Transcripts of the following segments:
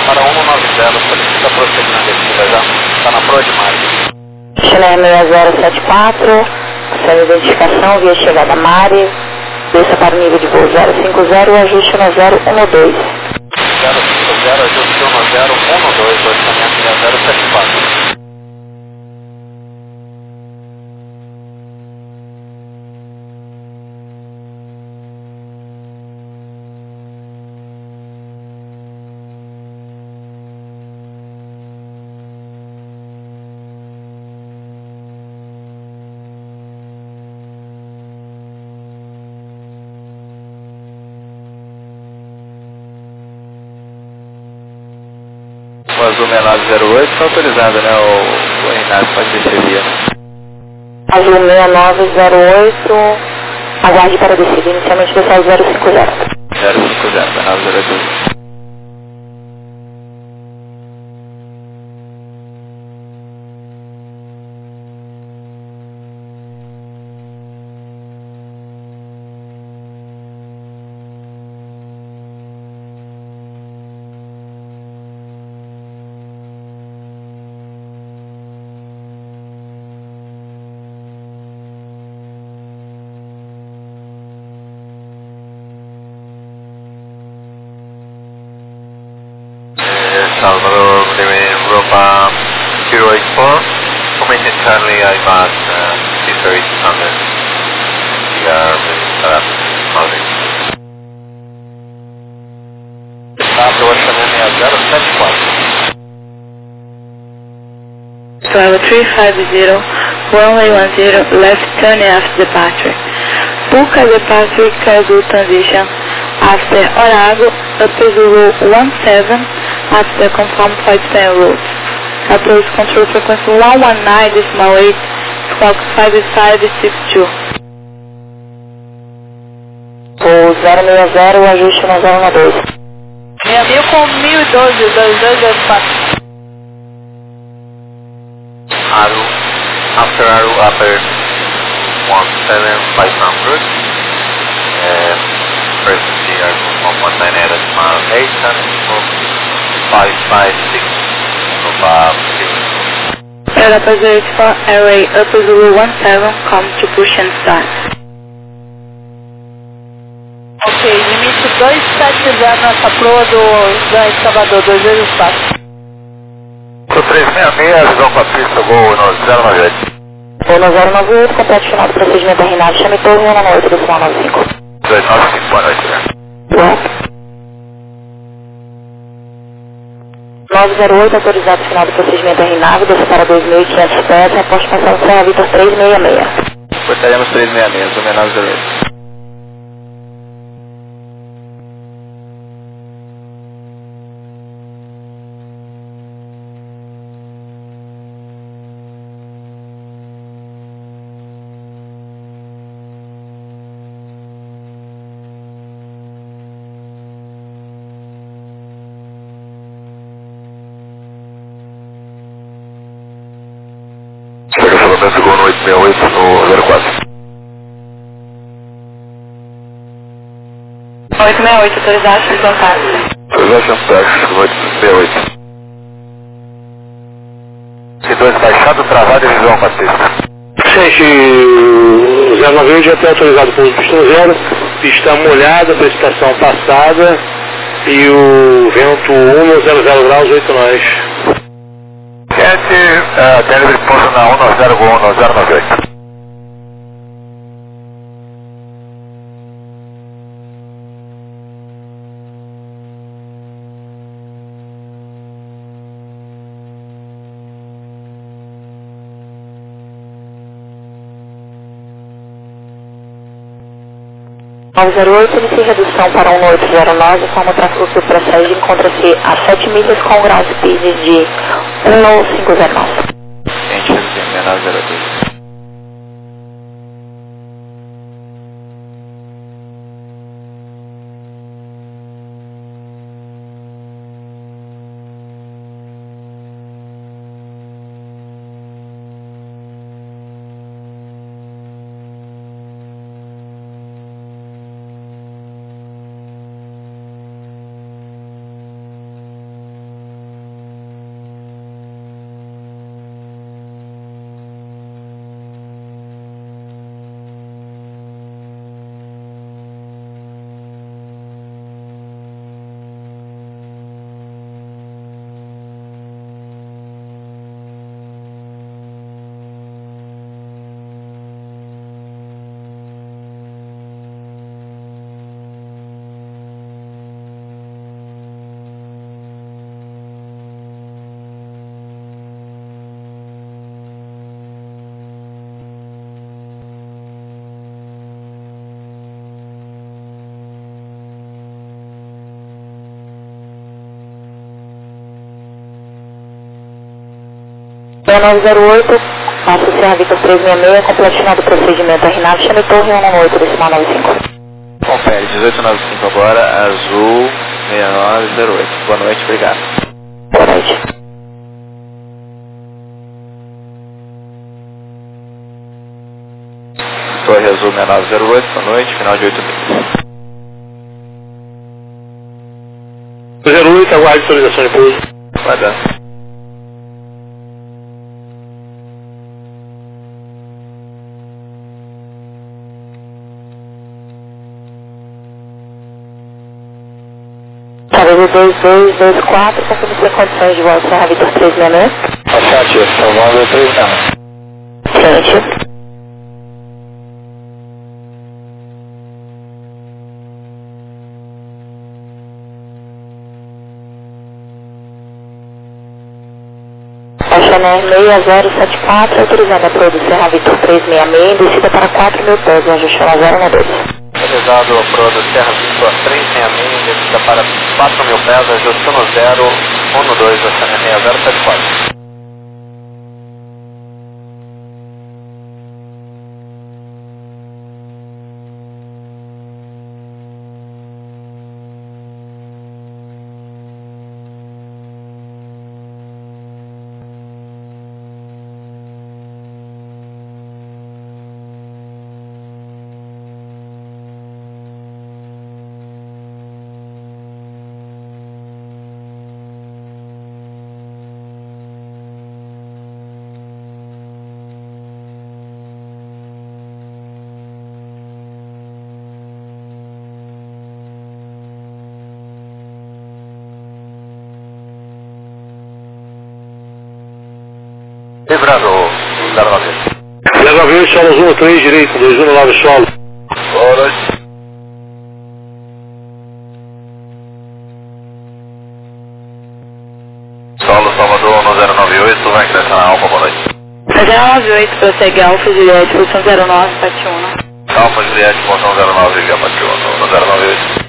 para 190, solicita prosseguir na descida já. Está na prova de margem. Chile 6074, sem identificação, via chegada Mari, desça para o nível de voo 050 e ajuste no 012. 050, ajuste no 012, orçamento 6074. O azul menor 08 está autorizado, né? O Renato pode descer via. Azul 6908, aguarde para descida, inicialmente descer 050. 050, menor 02. Salvador, Europa 084, commenting currently I'm at Caesar 800. We are Maldives. Estado orçamento é 074. Swallow 350, runway 10, left turn after departure. Book a departure schedule transition after Orago, up Zulu 17, after confirmed flight plan route. Approach control frequency 119, decimal 8, squawk 5562. O 060, o ajuste no 012. 6000 com 1012, 2204. Aru, after Aru, upper 17500. Presently are 119 decimal 8 and 556 of Europa 084, Airway up Zulu 17, come to push and start. Ok, limite 270 nessa proa da Salvador, 224. O 366, visão com a pista, voo no 098. Voo no 098, completo final do procedimento da RNAV, chame torre 198, decimal 95. 295, boa noite, né? Boa. 908, autorizado final do procedimento da RNAV, desça para 2.500 pés, reposte passando Serra Vitor 366. Portaremos 366, o menor 08. Estacionamento Gol no 868 no 04. 868, autorizado, visão táxi. Transaction Taxi no 868. C2 baixado, travado e visão com a pista. Gente, o 098 já tem autorizado para o pista 0, pista molhada, precipitação passada e o vento 100 graus, 8 nós. Delivery pouso na 190 Gol no 098. Ao 08, inicie redução para 1809, como o tráfego que procede encontra-se a 7 milhas com grau de speed de 1509. Gente, menor 02. 6908, passa o Serra Vitor 366, completinado o procedimento RNAV, chame Torre 118, decimal 95. Confere, 1895 agora, azul 6908. Boa noite, obrigado. Boa noite. Torre azul 6908, boa noite, final de 8 minutos. 08, aguarde autorização de pouso. Vai dar. Chave 2224, confirme sem condições de voz Serra Vitor 366. Afirmativo, salvando 366. Ciente. Chanel 6074, autorizando a Pro do Serra Vitor 366, descida para 4.000 pés, ajustando a 012. Autorizado a Pro do Serra Vitor 366, descida para 4.000 pés, ajustando 012, da Chanel 6074. Librando 09. 09, solo 13, direito, 219 solo. Boa noite. Solo Salvador 1098, vai ingressar na Alfa, boa noite. 098, prossegue Alfa Juliette, posição 09, Patiuna. Alfa Juliette, posição 09, Patiuna, 1098.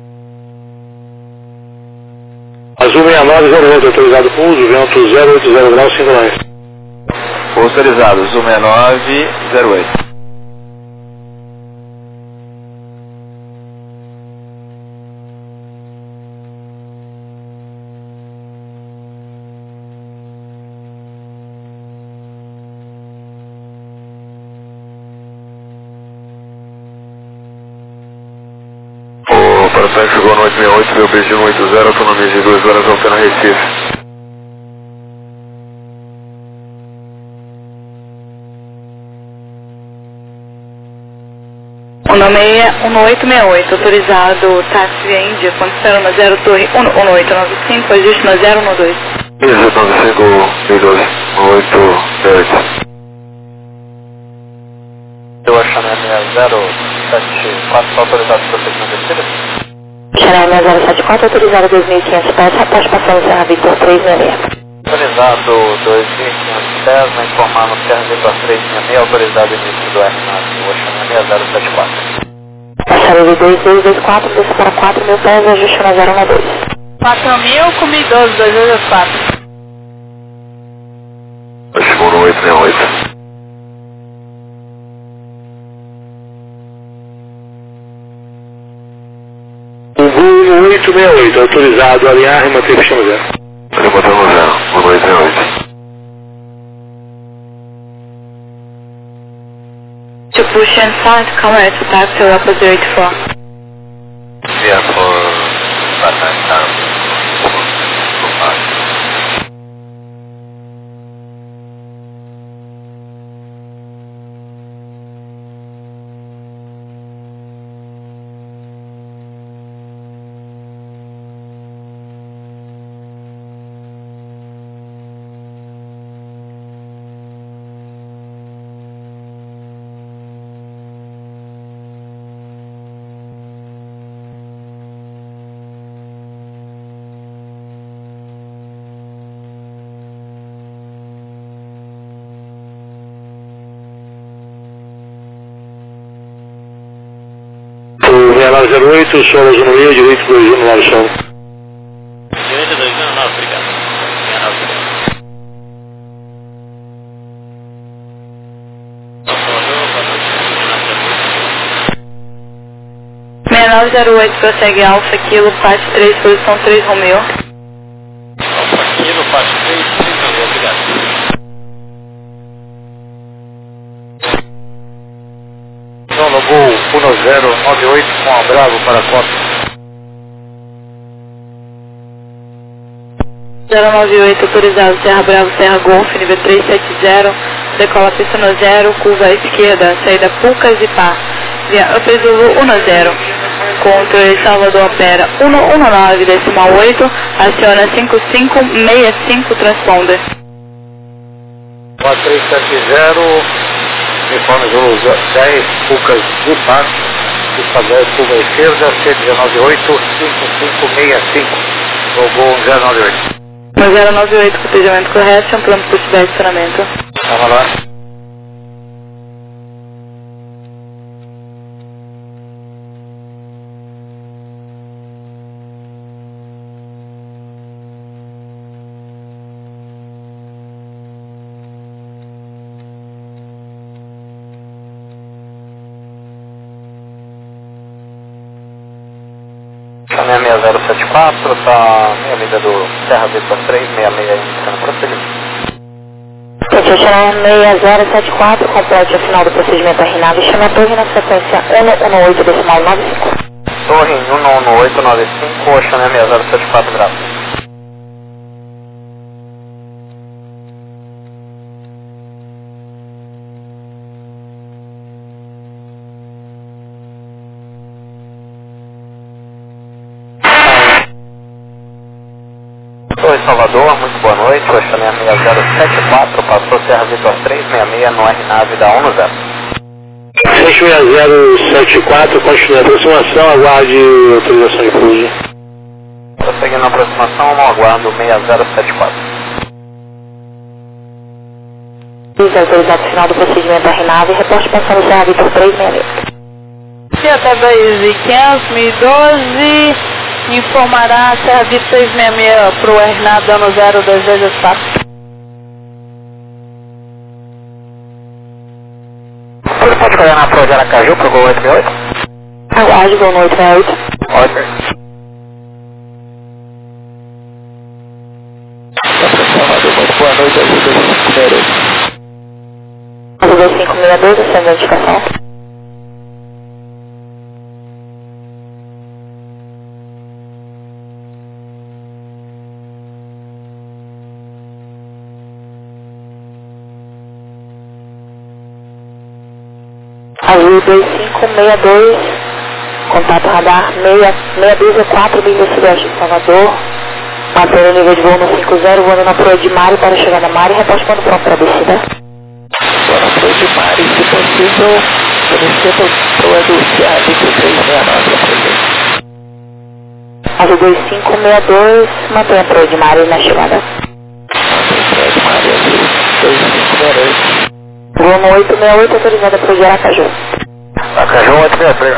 Azul 6908, autorizado com uso, vento 080 graus, 5 nós. Autorizado, azul 6908. O Parapax chegou no 868, veio Beijinho 80, autonomia de 2 horas, voltando a Recife. O nome é 1868, autorizado táxi via Índia, condição na 0 Torre 1895, ajuste na 012. 1895, 868. Eu acho Chanel 6074, autorizado para procedimento de descida. Chanel 6074, autorizado 2.500 pés, rapaz passando Serra Vitor 366. Autorizado 2.500 pés, vai informar no Serra Vitor 366, autorizado início do RNAV, o Chanel 6074. Chave 2224, desce para 4.000 pés, ajuste na 012. 4.000 com 1.012, 284. Chegou no 868. O Gol 868, autorizado a alinhar e manter pista no zero. Ele botou no 0, no 868. To push and start, correct, taxi opposite 84. Yeah, for that time. O 6908, solo zona meia, direito 219 solo. Direito 219, obrigado. 208 prossegue Alfa Kilo, parte 3, posição 3 Romeo. Alfa Kilo, parte 3, Romeo, obrigado. Então, no Gol 1098 com a Bravo para a Copa. 098 autorizado, Serra Bravo, Serra Golf, nível 370, decola pista no 0, curva à esquerda, saída Pucas e Pá, via Upper Zulu 10, controle Salvador opera 119, decimal 8, aciona 5565 transponder. 4370, informe Zulu 10, Pucas e Pá, pista 10, curva à esquerda, C198, 5565, no Gol 1098. 098, cotejamento correto, um plano por de acionamento. Vamos lá. Caminha 6074, tá meia milha do Serra Vitor 366, indicando prosseguimento. Petitioner 6074, complete o final do procedimento RNAV e chame a torre na sequência 118 decimal 95. Torre em 11895, Ocean 6074, graças. Oi, Salvador, muito boa noite, Ocean 6074, passou Serra Vitor 366 no RNAV da 10. 6074, continua a aproximação, aguarde autorização de pouso. Prosseguindo a aproximação, no aguardo 6074. Autorizado o final do procedimento RNAV e reporte pensando Serra Vitor 366. Fiat Base 500 informará a Serra Vitor 366 para o RNAV dano 02284. Você pode pegar na prova de Aracaju para o Gol 868? Aguarde, Gol 868. Ótimo. Salvador, muito boa noite, Azul 2562, acende a indicação. Azul 2562, contato radar 624 milhas sudeste de Salvador, mantendo o nível de voo no 50, voando na proa de Mari para chegar na Mari, reposte quando pronto para a descida. Boa noite, proa de Mari, se possível, solicito proa do Serra Vitor 369, Azul 2562, mantenha a proa de Mari na chegada. mantém proa de Mari, Azul 2562. Voo no 868, autorizada para o Aracaju. Aracaju 863.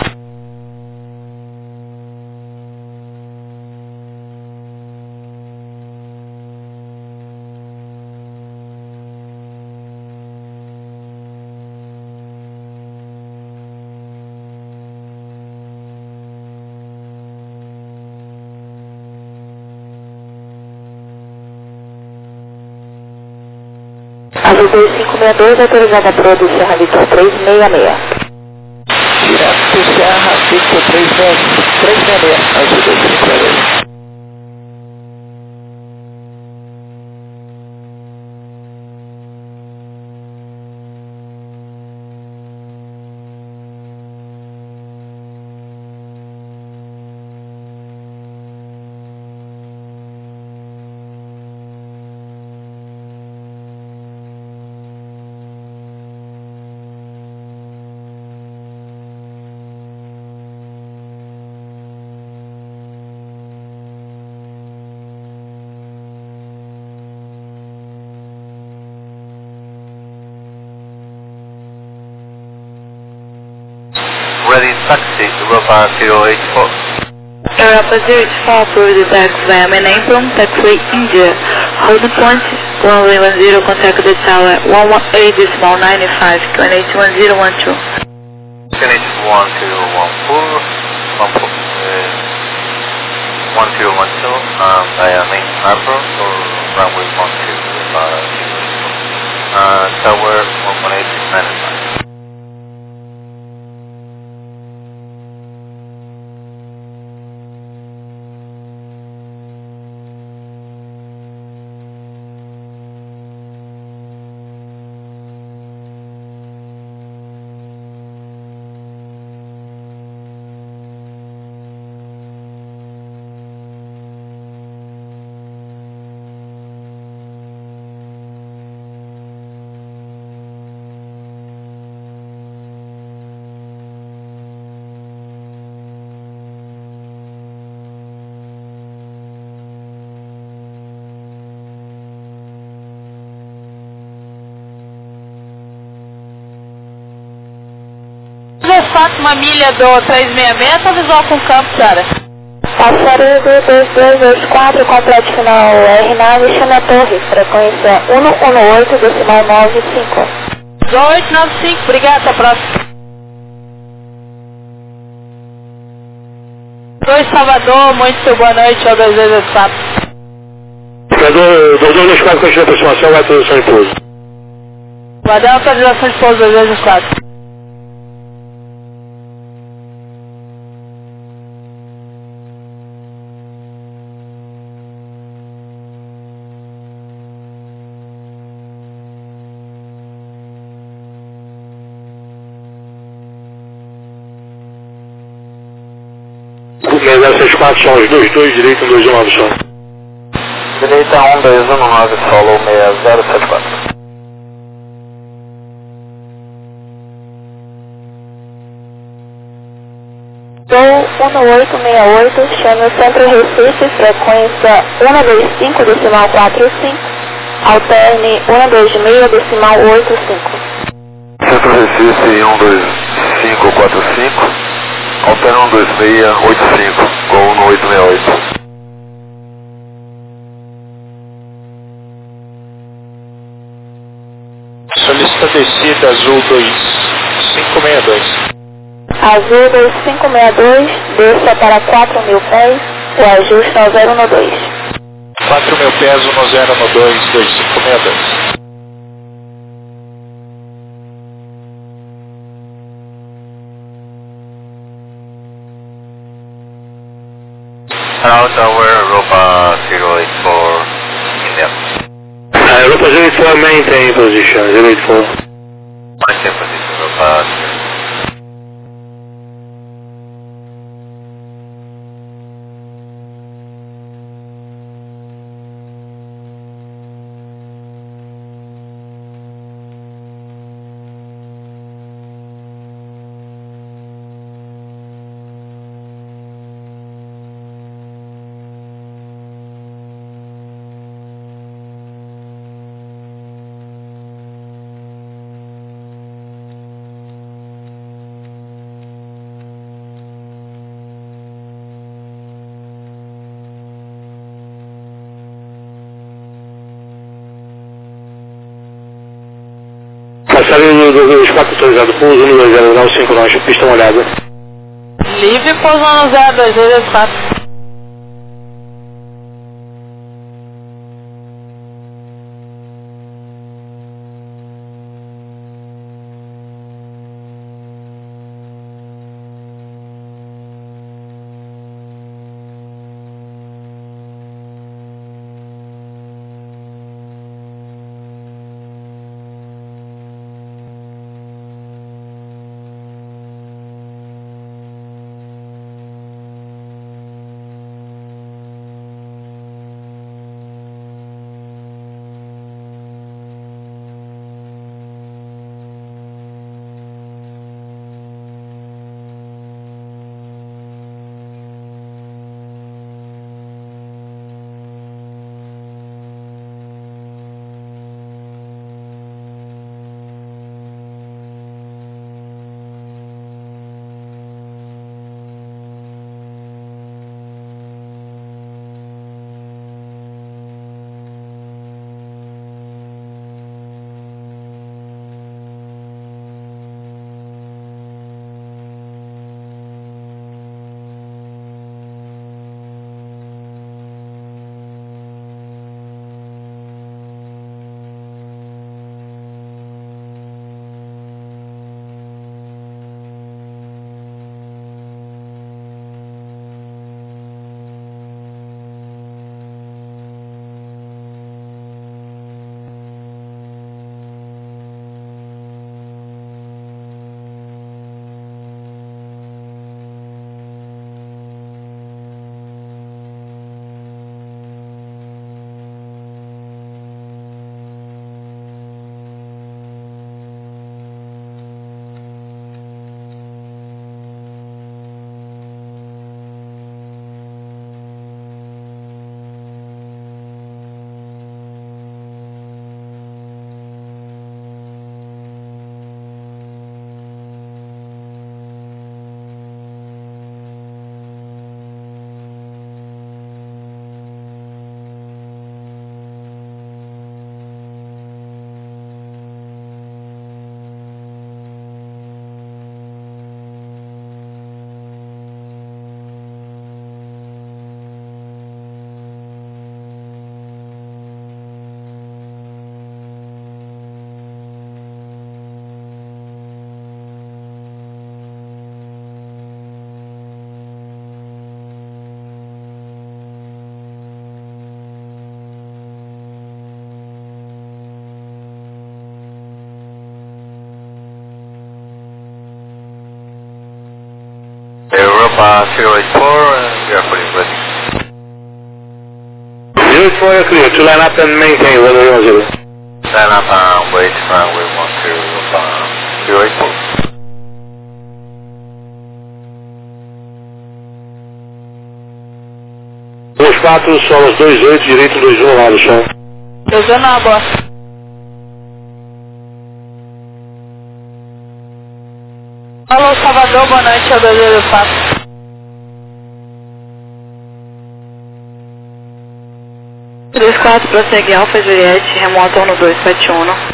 Azul 2562, autorizada a proa do Serra Vitor 366. Direto do Serra Vitor 366, Azul 2562. Ready taxi, Europa 084. Europa 084, approve the tax via main apron, taxiway India. Hold point, runway 10, contact the tower 118.95, QNH 1012. Finish 1214, via main number or runway 12, tower 118 Fátima milha do 366, tá visual com campo, Sara? Passarinho do 2224, complete final R9, chama a torre, frequência 118, decimal 95. 1895, obrigada, até a próxima. 2 Salvador, muito boa noite, ao 2284. Operador 2224, continua a aproximação, vai atualização de pouso. Vai dar uma atualização de pouso 2284. Cúpula 064, só os 22, direita 121 só. Direita 1219, solo 6074. Gol 1868, chama o Centro Recife, frequência 125, decimal 45, alterne 126, decimal 85. Centro Recife 12545, alterna 12685, Gol 1868. Solicita descida azul 2562. Azul 2562, desça para 4.000 pés, o ajuste ao 012. 4.000 pés 1012, 2562. Hello, Tower, Europa 084, India. Europa 084, maintain position, 084. Maintain position, Europa 084. Passarinho do 24 autorizado, pouso 120, 5 nós, pista molhada. Livre, pousando 0284. 084, we are fully ready. 084, you're clear to line up and maintain runway 10. Line up and wait runway 10, 084. Os 4, solas 28, direito 21, lado chão. 21 na bosta. Alô, Salvador, boa noite, é o 284. Três 4, prossegue Alfa Juliette, remoto no 271.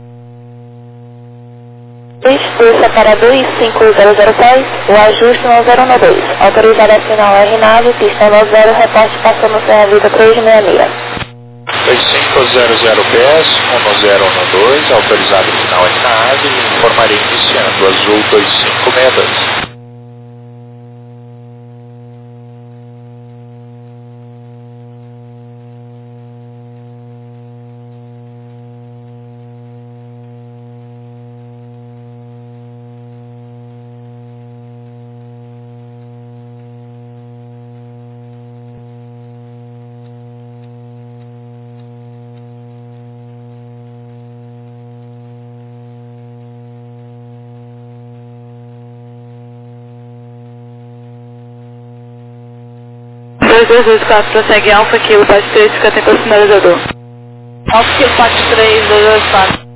Desça para 25006, o ajuste no 012. Autorizada a sinal R-Nave, pista 90, reporte passando Serra Vida 366. 2500 PS, 1012, autorizado o sinal R-Nave, informarei iniciando azul 2562. Prossegue Alfa Kilo, parte 3, fica até o sinalizador. Alfa Kilo, parte 3, 224.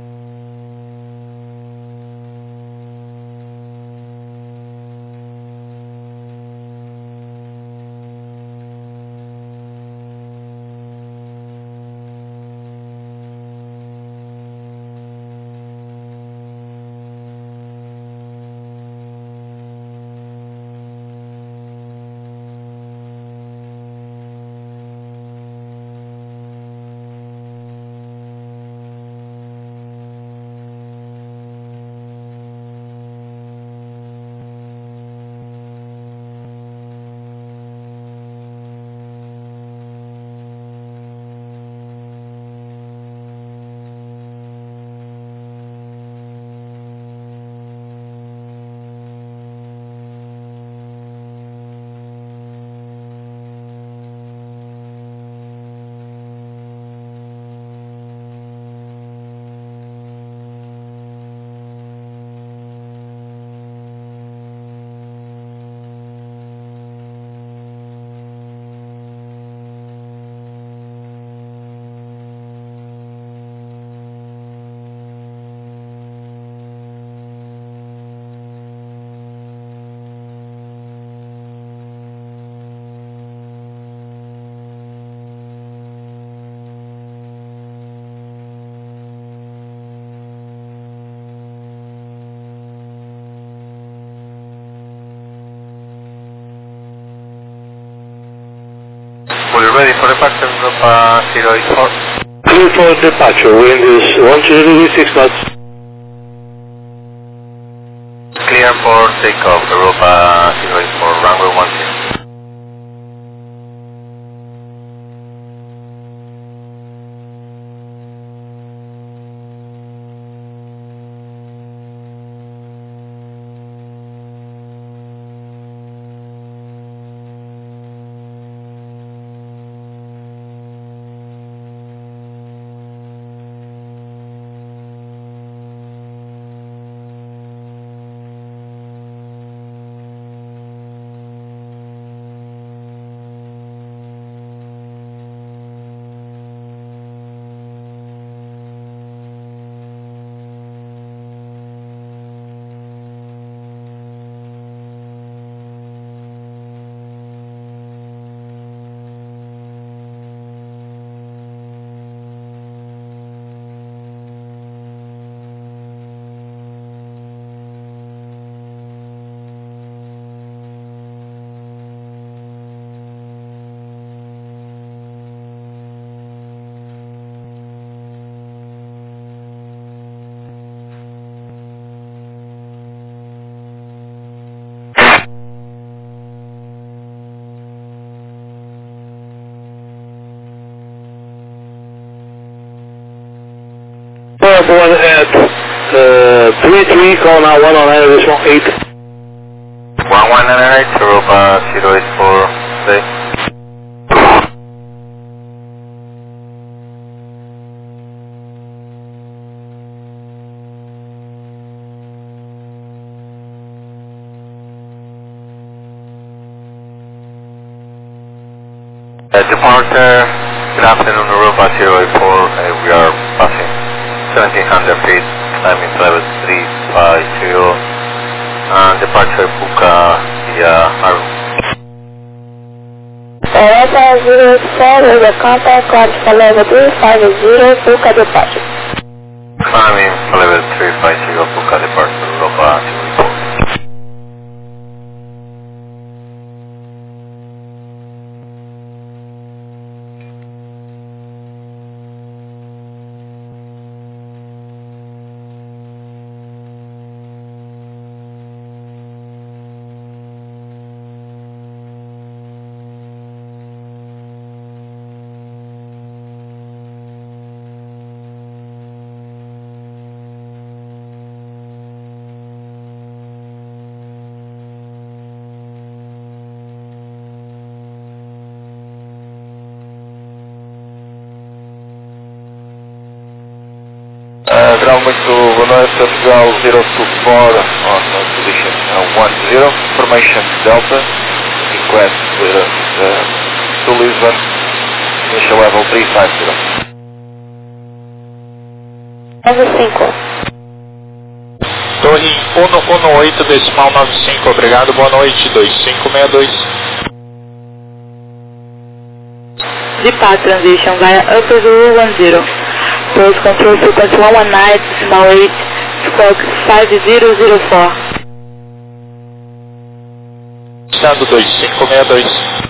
We're ready for departure, Europa 084. Clear for departure, wind is 120 knots. Clear for takeoff, Europa 084, runway 10. One at 33, call now 119, additional 8. 1198, Europa 084, stay. Departure, good afternoon, Europa 084, we are passing 1700 feet, climbing level 350, departure Puka via Haru. Toyota 084, with a contact card for level 350, Puka departure. Climbing level 350, Puka departure, Europa 084. Ground muito boa noite, Portugal 024 on position 10, formation Delta, request to Lisbon, initial level 350. Level 5. Torre 118,95, obrigado, boa noite, 2562. Depart transition via Upper Zulu 10. Close control sequence 119.8, squawk 5004. Estado 2562.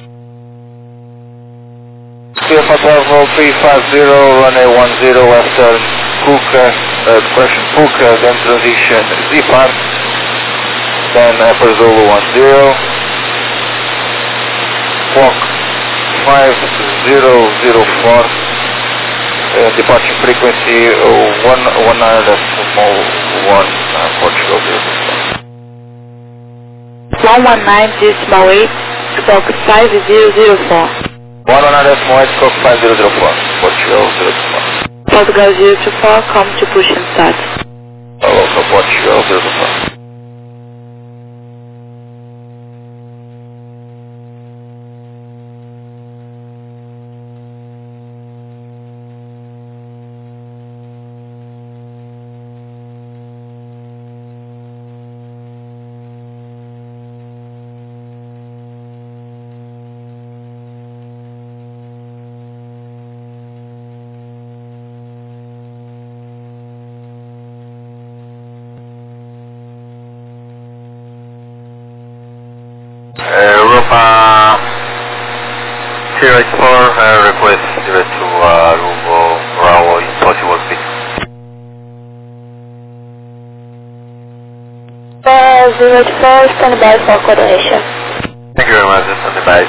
CFA Travel 350, runway 10 after Puka, depression Puka, then transition Depart, then Upper Zulu 10, squawk 5004. Departure frequency 119.1, Portugal 119.8, squawk 5004. 119.8, squawk 5004, Portugal 04. Portugal 024, come to push and start. Local Portugal 04. Europa 084, request 02 Rubo Bravo impossible speed. 084, stand by for coordination. Thank you very much, stand by.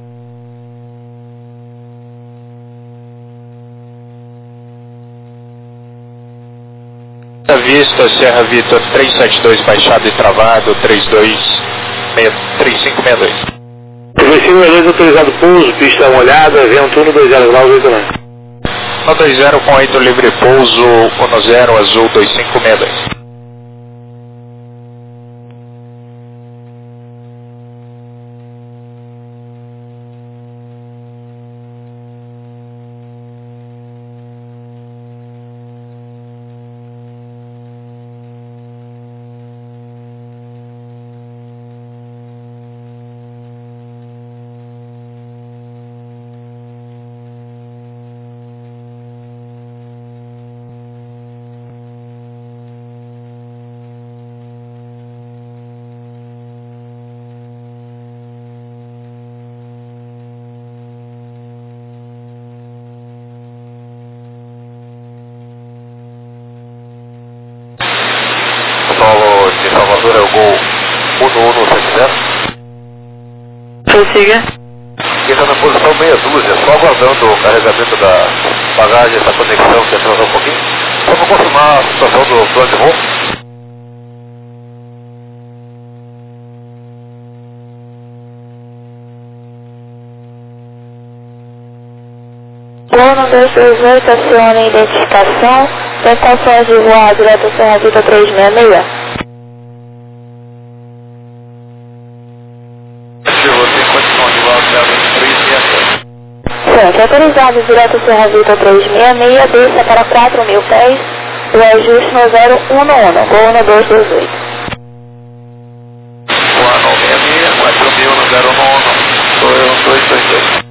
Vista, Serra Vitor 372, baixado e travado, 3562. 3562 autorizado pouso, pista molhada, vento 120 graus 89. 120 com 8 livre pouso, 10 azul 2562. Solo de Salvador é o Gol 1170. Prossiga. Quem está na posição meia dúzia, só aguardando o carregamento da bagagem, essa conexão que atrasou um pouquinho. Só para confirmar a situação do plano de voo. Voo no 228, acione identificação, tentações de voar direto ao Serra Vita 366. Você continua de voar ao Serra Vita 366. Certo, autorizado direto ao Serra Vita 366, desça para 4.000 pés, o ajuste no 011, voo no 228. Voar no 66, 4.000 no 011, sou eu no 228.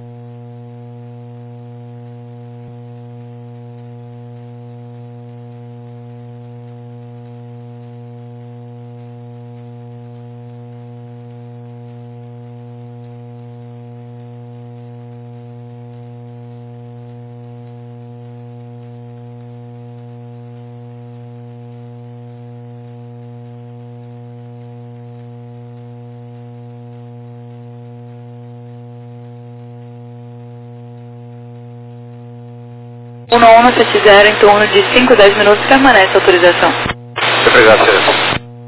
Uno 170 em torno de 5 a 10 minutos permanece a autorização. Obrigado, senhor.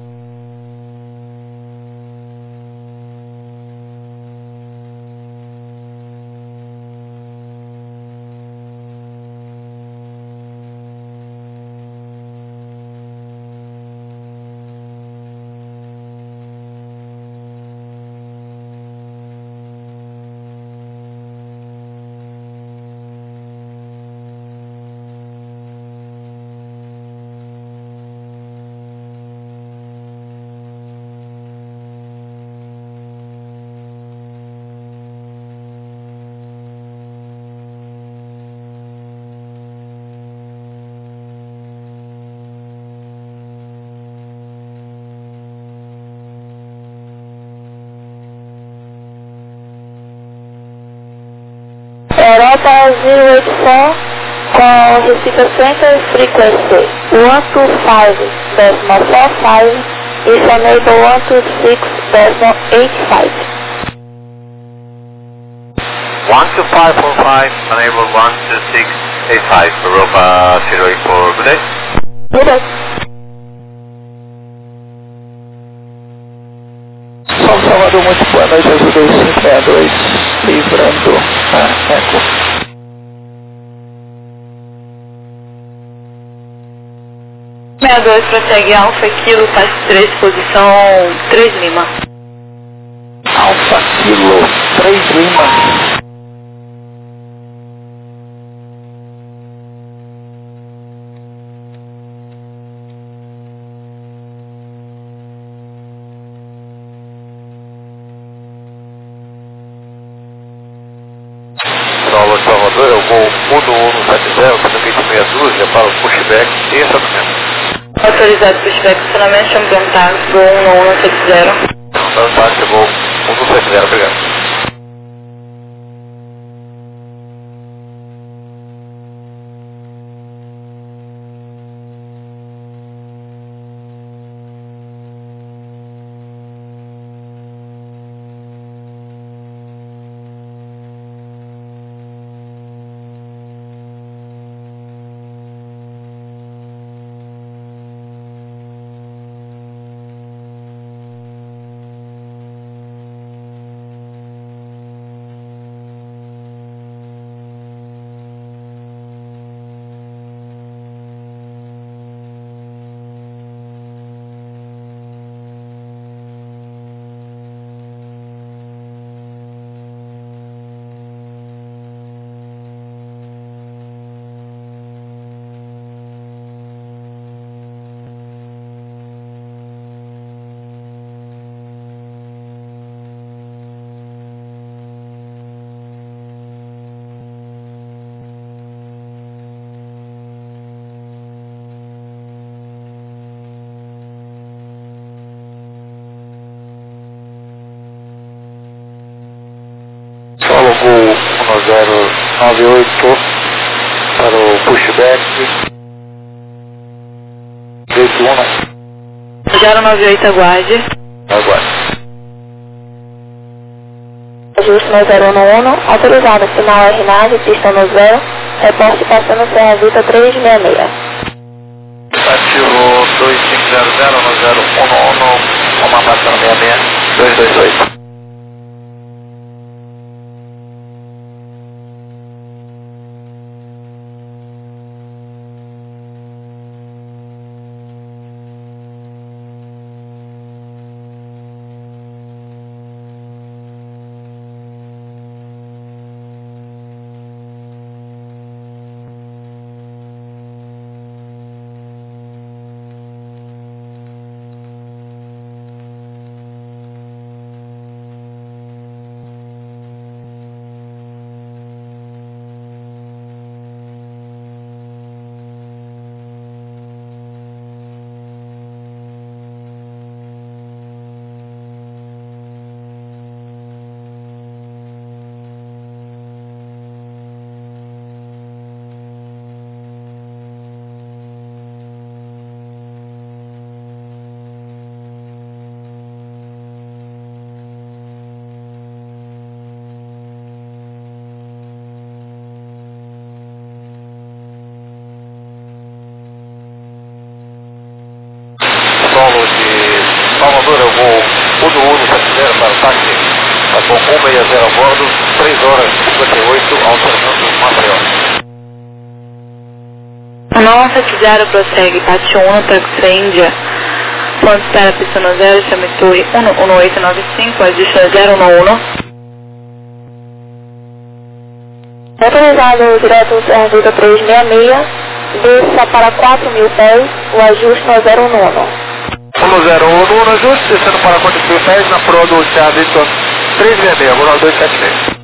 Europa 084 com Recife Center Frequency 125.45 e Enable 126.85. 12545, enable 12685, Europa 084, good day. Good day. São Salvador, muito boa noite, Azul 2562, livrando a Eco. Prossegue Alfa Kilo, faz 3, posição 3 Lima. Alfa Kilo 3 Lima. Salvador, Salvador, eu vou 1170, sendo que de meia dúzia para o pushback e estacionamento. Autorizado pushback, estacionamento, chamo John Tax, voo 1170. Então, táxi, vou 1170, obrigado. Solo Gol 1098 para o pushback. Direito 098, aguarde. aguarde. Ajuste no 011, autorizado, sinal RNAV, pista no 0, reporte passando Serra Vita 366. Ativo 2500 no 011, uma passando 66, 228. alternando Maceió. 970 prossegue, parte 1, táxi Índia. Ponto espera pista no 0, chame torre 11895, adiciona 011. Autorizado direto Serra Vida 366, desça para 4.000 pés, o ajuste no 011. 1011, ajuste, descendo para 4.000 pés, na proa do Serra Victor 366, agora 276.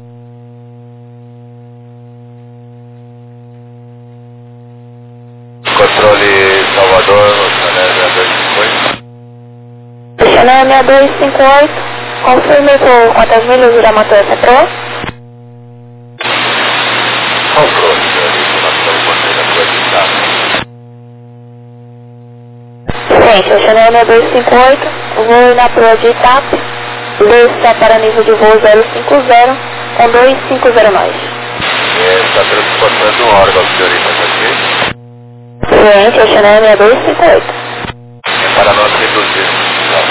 Controle Salvador, Chanel 6258, confirme por quantas milhas irá manter essa proa? Controle, nós estamos mantendo a proa de estado. Gente, o Chanel 6258, vou na proa de TAP, desça para nível de voo 050, com 2509. Está transportando o órgão, senhoritas, aqui. Gente, o Chanel 6258. Para nós reduzir.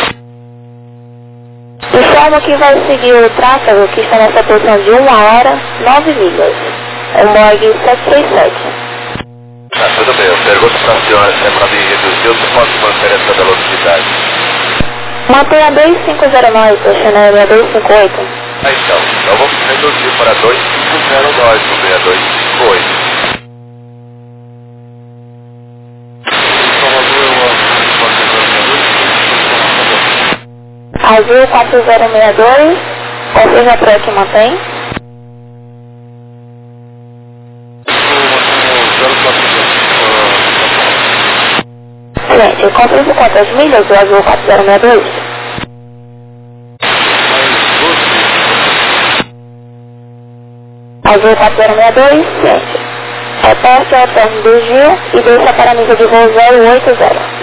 Informa que vai seguir o tráfego que está nessa posição de 1 hora, 9 milhas. É o Boeing 767. Tá, tudo bem. Eu pergunto para a senhora se é para mim reduzir ou se pode manter essa velocidade. Mantenha 2509, o Chanel 6258. Então vamos reduzir para 2509 no 6258. Azul 4062, confirma a proa que mantém. Gente, confirma quantas milhas o Azul 4062? Azul 4062, gente. Repórter ao término do Gil e deixa para nível de voo 080.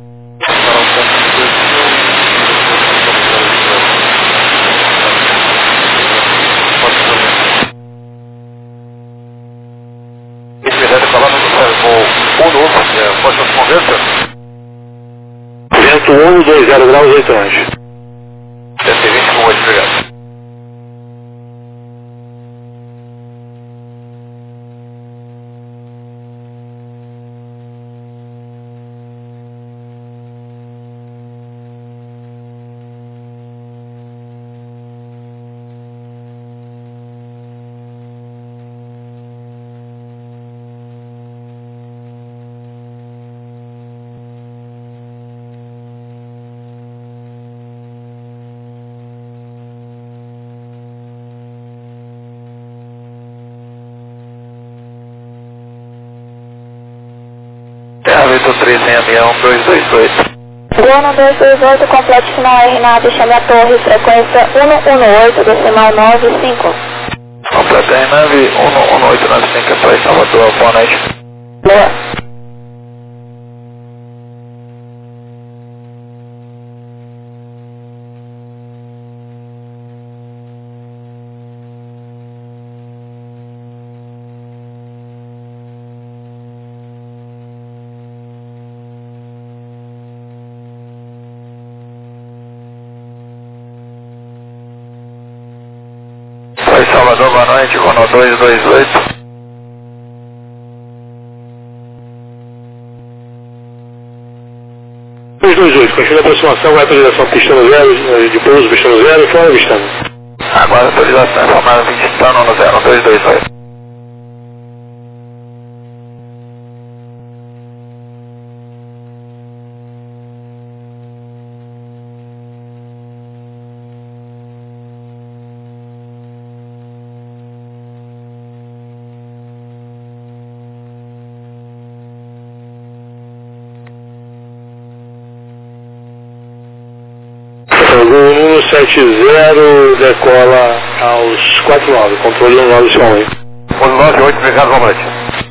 Pode responder, senhor? Vento 120 graus 8 anos. 120 com 8, obrigado. Terra Vitor 366, 228. Bruno 228, complete final R nave, chame a torre, frequência 118, decimal 95. Completa R nave 11895, é para Salvador, boa noite. Boa. Oi, Salvador, boa noite, Ronald 228. Continua a aproximação, vai para a direção pistando 0, de pouso pistando 0, fora pistando. Agora a autorização informada 20 estando no 0228. Gol 170 decola aos 49, controle 198. 198, obrigado, boa noite.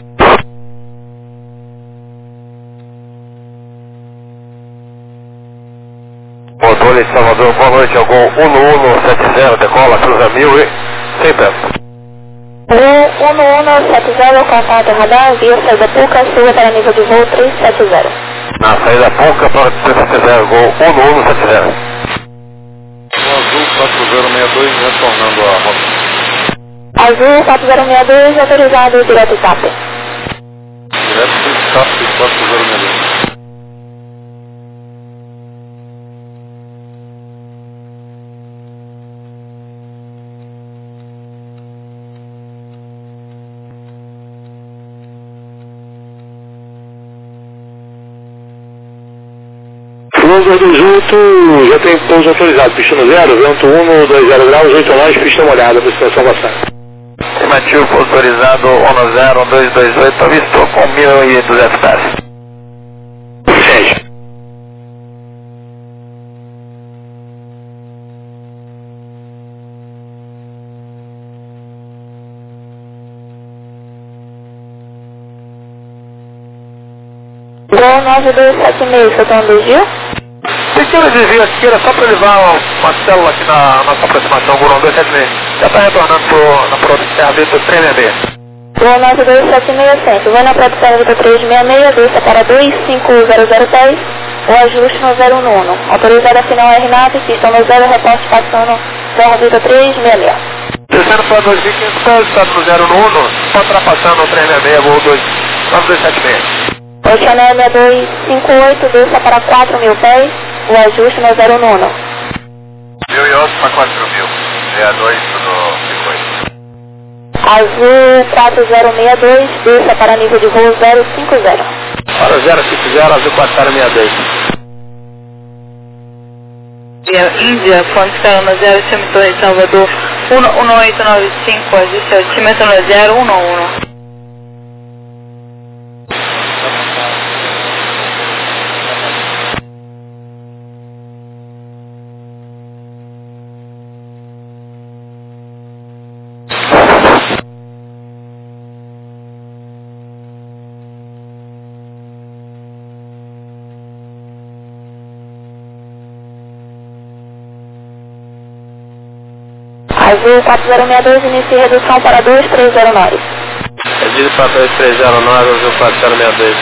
Controle de Salvador, boa noite, é o Gol 1170, decola, cruza 1000 e 100 pés. Gol 1170, contato radar, via saída Puca, siga para nível de voo 370. Na saída Puca para 370, Gol 1170. Azul 4062, retornando a rota. Azul 4062, autorizado direto TAP. Direto TAP 4062. Pouso 218, já tem pouso autorizado, pista no 0, vento 120 graus, 8 nós, pista molhada, destinação passada. Estimativo autorizado 101228, avistou com 1.200 pés. Sente. Gol 9276, seu tom do Gil? Pequeno desvio aqui, era só para levar uma célula aqui na nossa aproximação, Gurão 276. Já está retornando na prova de serra Vitor 366. Gol 9276, centro. Vai na prova de serra Vitor 366, desça para 25010, o ajuste no 011. Autorizada final R9, pista no 0, reporte passando serra Vitor 366. Descendo para 2500, estado no 011, só ultrapassando o 366, Gol 9276. Oceanel 6258, desça para 4.000 pés, o ajuste no 011. 1.008 para 4.000, 62 no 58. Azul 4062, desça para nível de voo 050. Para 050, azul 4062. Índia, fonte carona 0, time Torre Salvador 11895, ajuste altímetro no 011. Azul 4062, inicie redução para 2309. Pedido para 2309, azul 4062.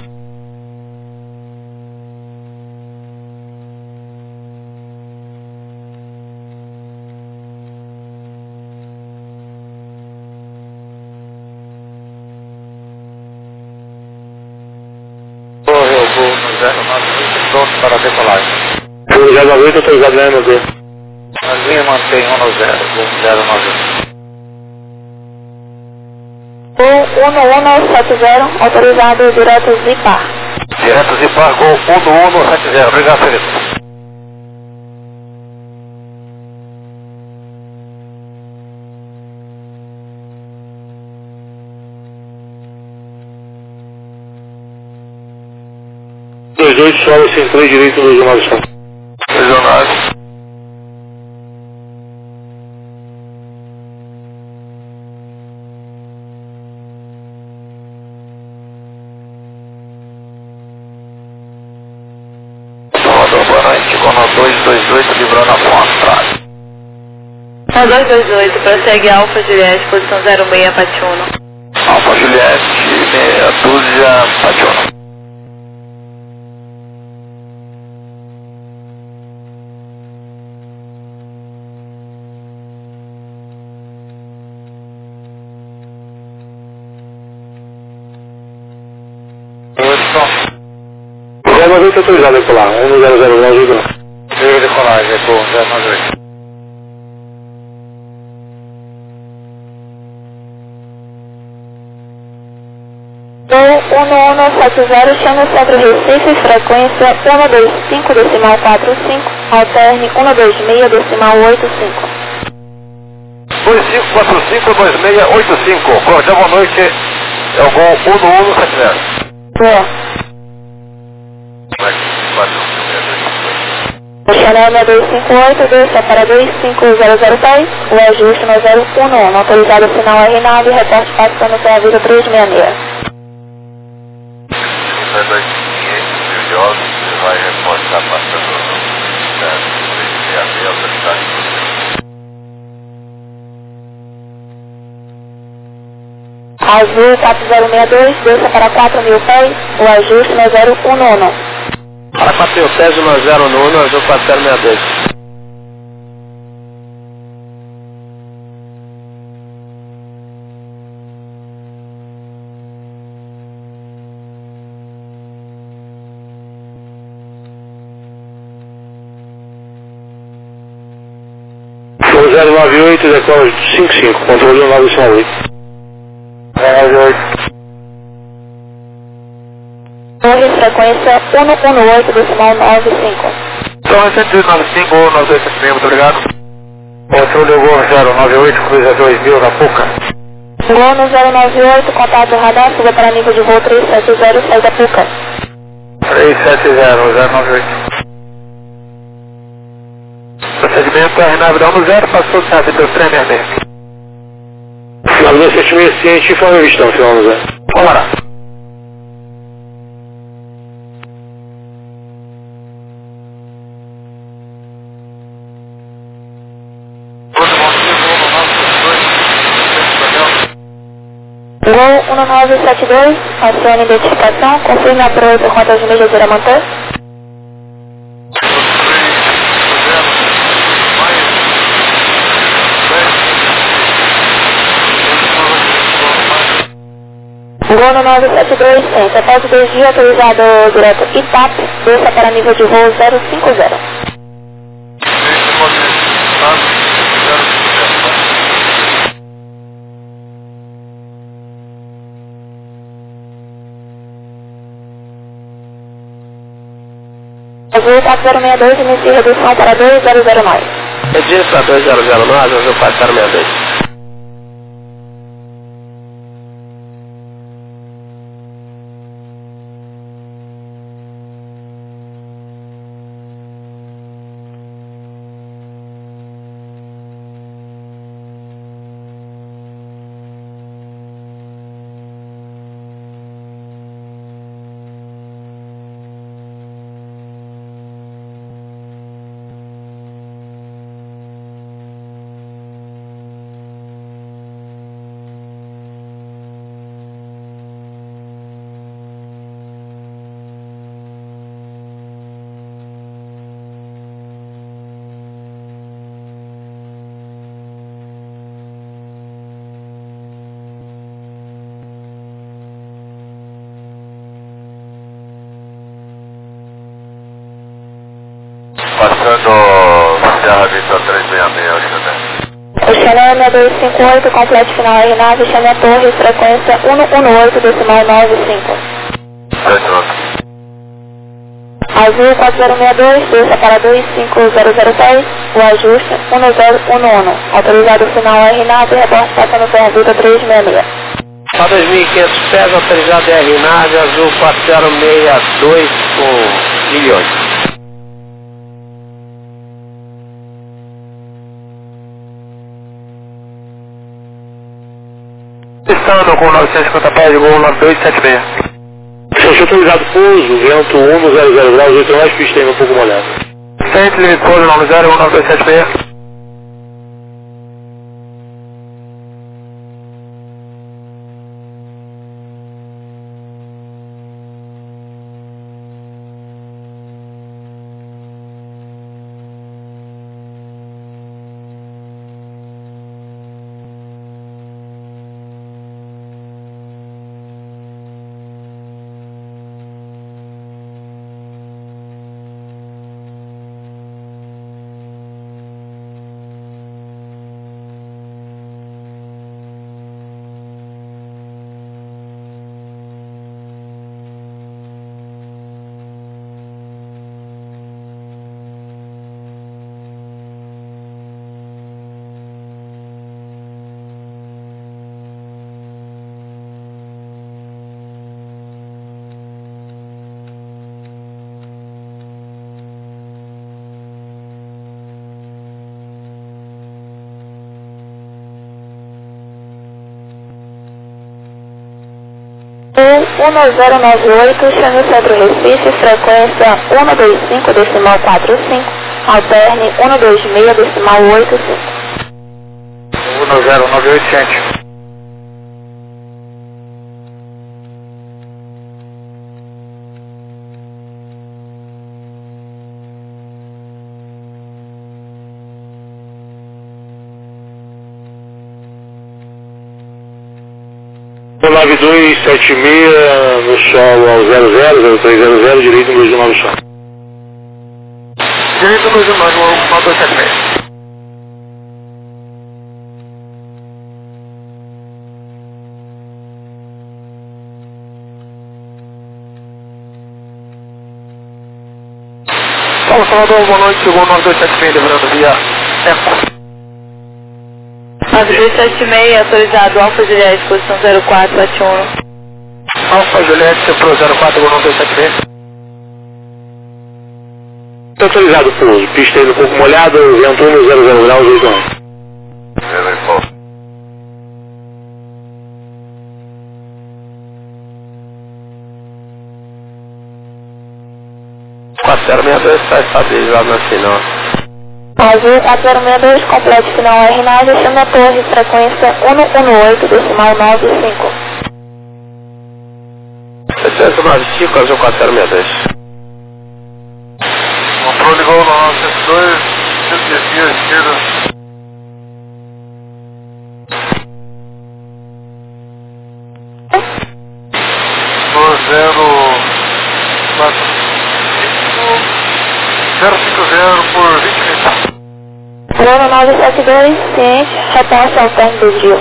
Correu, Gol no 098, pronto para decolagem. Gol 098, autorizado na MD. A linha mantém 1 no 0, Gol 098. Gol 1170, autorizado direto Zipar. Direto Zipar, Gol 1170. Obrigado, Felipe. Solo 53, direito do 219. 219. Boa noite, Cono 228, livrando a ponta atrás. 228, prossegue Alfa Juliette, posição 06, Patiuno. Alfa Juliette, meia dúzia, Patiuno. Está autorizado a decolar, 100 graus, Gol. Veio decolagem, Gol 098. Gol 1170, chama o centro Recife, frequência 125,45, alterne 126,85. 2545-2685. Cordial, boa noite. É o Gol 1170. Boa. Oceanel 6258, desça para 25010, o ajuste no 011, autorizado final R9, reporte passando pela vida 366. Vai 2.500 milhões, você vai reportar passando no 366, autoridade. Azul 4062, desça para 4.000 pés, o ajuste no 011. Para 4.000 pés, no 011, azul 4062. 1098, decola 55, controle 918. 1098. Torre, frequência 118, decimal 95. Torre 195, 9276, muito obrigado. Controle Gol 098, cruza 2000 na Puca. Gol no 098, contato radar, suba para nível de voo 370, sai da Puca. 370, 098. Procedimento RNAV da 10, passou o serviço 366. Navegador 766, ciente, informe vistão, final 10. Vamos lá. Gol 1972, acione identificação, confirme a prova por quantas milhas irá manter. Gol 972, centro, após o desvio autorizado direto ITAP, desça para nível de voo 050. Azul 4062, inicie redução para 2009. Reduz para 2009, Azul 4062. Passando Serra Vista 366, acho que O Chanel 6258, completo final RNAV, chame a torre, frequência 118, decimal 95. Azul 4062, desça para 25006, o ajuste 1011, autorizado final RNAV, reporte passando Serra Vista 366. Para 2.500 pés, autorizado RNAV, Azul 4062 com milhões. Estando com 950 pés, Gol 9276. Seixo autorizado pouso, vento 100 graus, 8 mais, pista ainda um pouco molhada. Centro, limite pouso 90, 9276. O 1098, chame o Centro Recife, frequência 125, decimal 45, alterne 126, decimal 85. 1098, gente. O 9276 no solo ao 000300, direito no 29 solo. Direito no 29, 9276. Alfa Salvador, boa noite, chegou 9276, lembrando via Eco. 9276, autorizado, Alfa Juliette, posição 0471. Alfa Juliette, pro 04, 9276. Está autorizado o pouso. Pista ainda um pouco molhada, vento 100 graus, 8 anos. Está estabilizado na final. Azul 4062, complete final R9, chama a torre, frequência 118, decimal 95. 795, Azul 4062. Controle gol 902, desvio à esquerda. Do 050 por 20 minutos. Bruno 972, ciente, repasse ao término do desvio.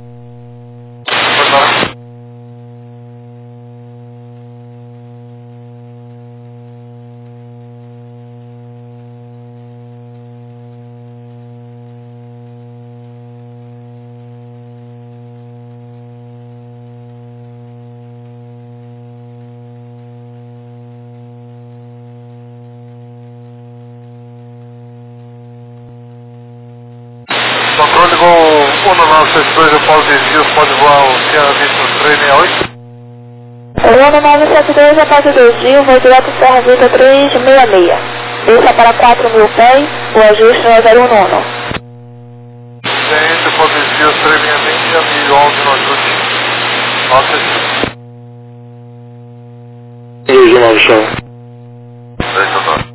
Controle gol 1962, eu posso desvio, pode voar o Sierra Vista 368. Bruno 972, após o desvio, vou direto Serra Vista 366. Desça para 4.000 pés, o ajuste é 019. Gente, eu posso desvio 366 e 11 no ajuste. Nossa, 219 chão. 219.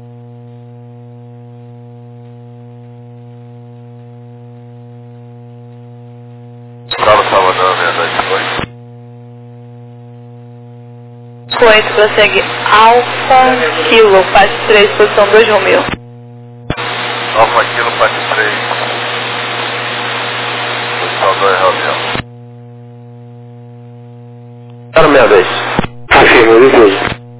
Bravo Salvador, 628. Coito, prossegue Alfa Kilo, parte 3, posição 2 Romeu. Alfa Kilo, parte 3. Posição 2 Romeu. 062. Afirma, viu?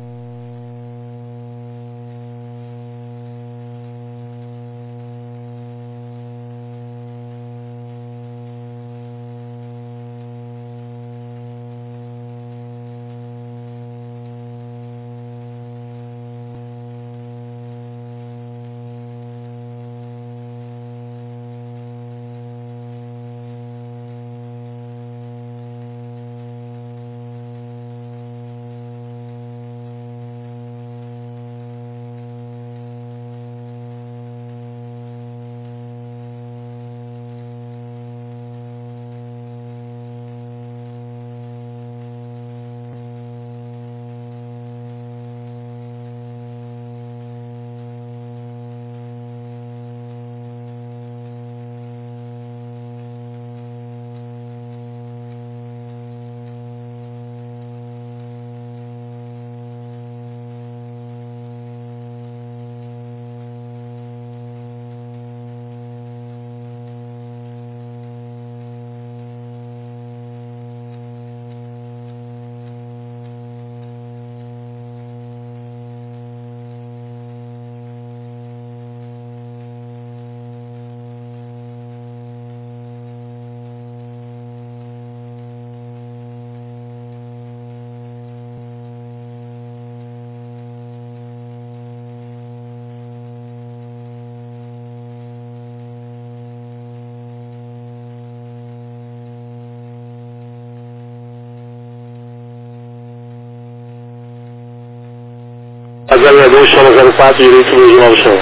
A 062, solo 04, direito 219 chão.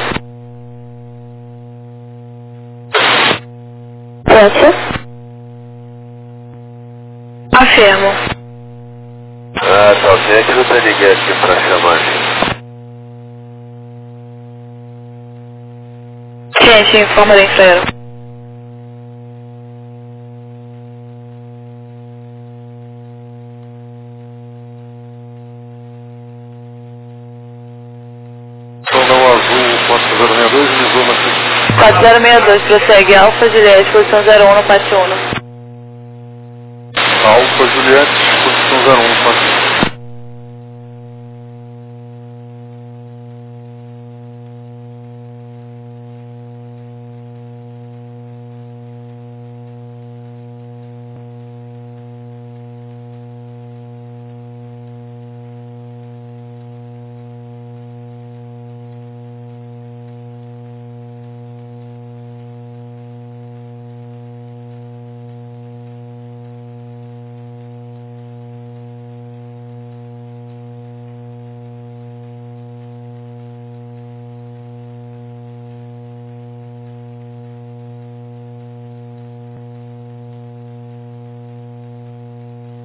Pronto. Afirmo. Ah, tá, ok, aqui não tem ninguém aqui pra chamar a gente. Ciente, informa da infraero. Sondão azul 4062, Lisboa, Matheus. 4062, prossegue Alfa Juliette, posição 01 no pátio 1. Alfa Juliette.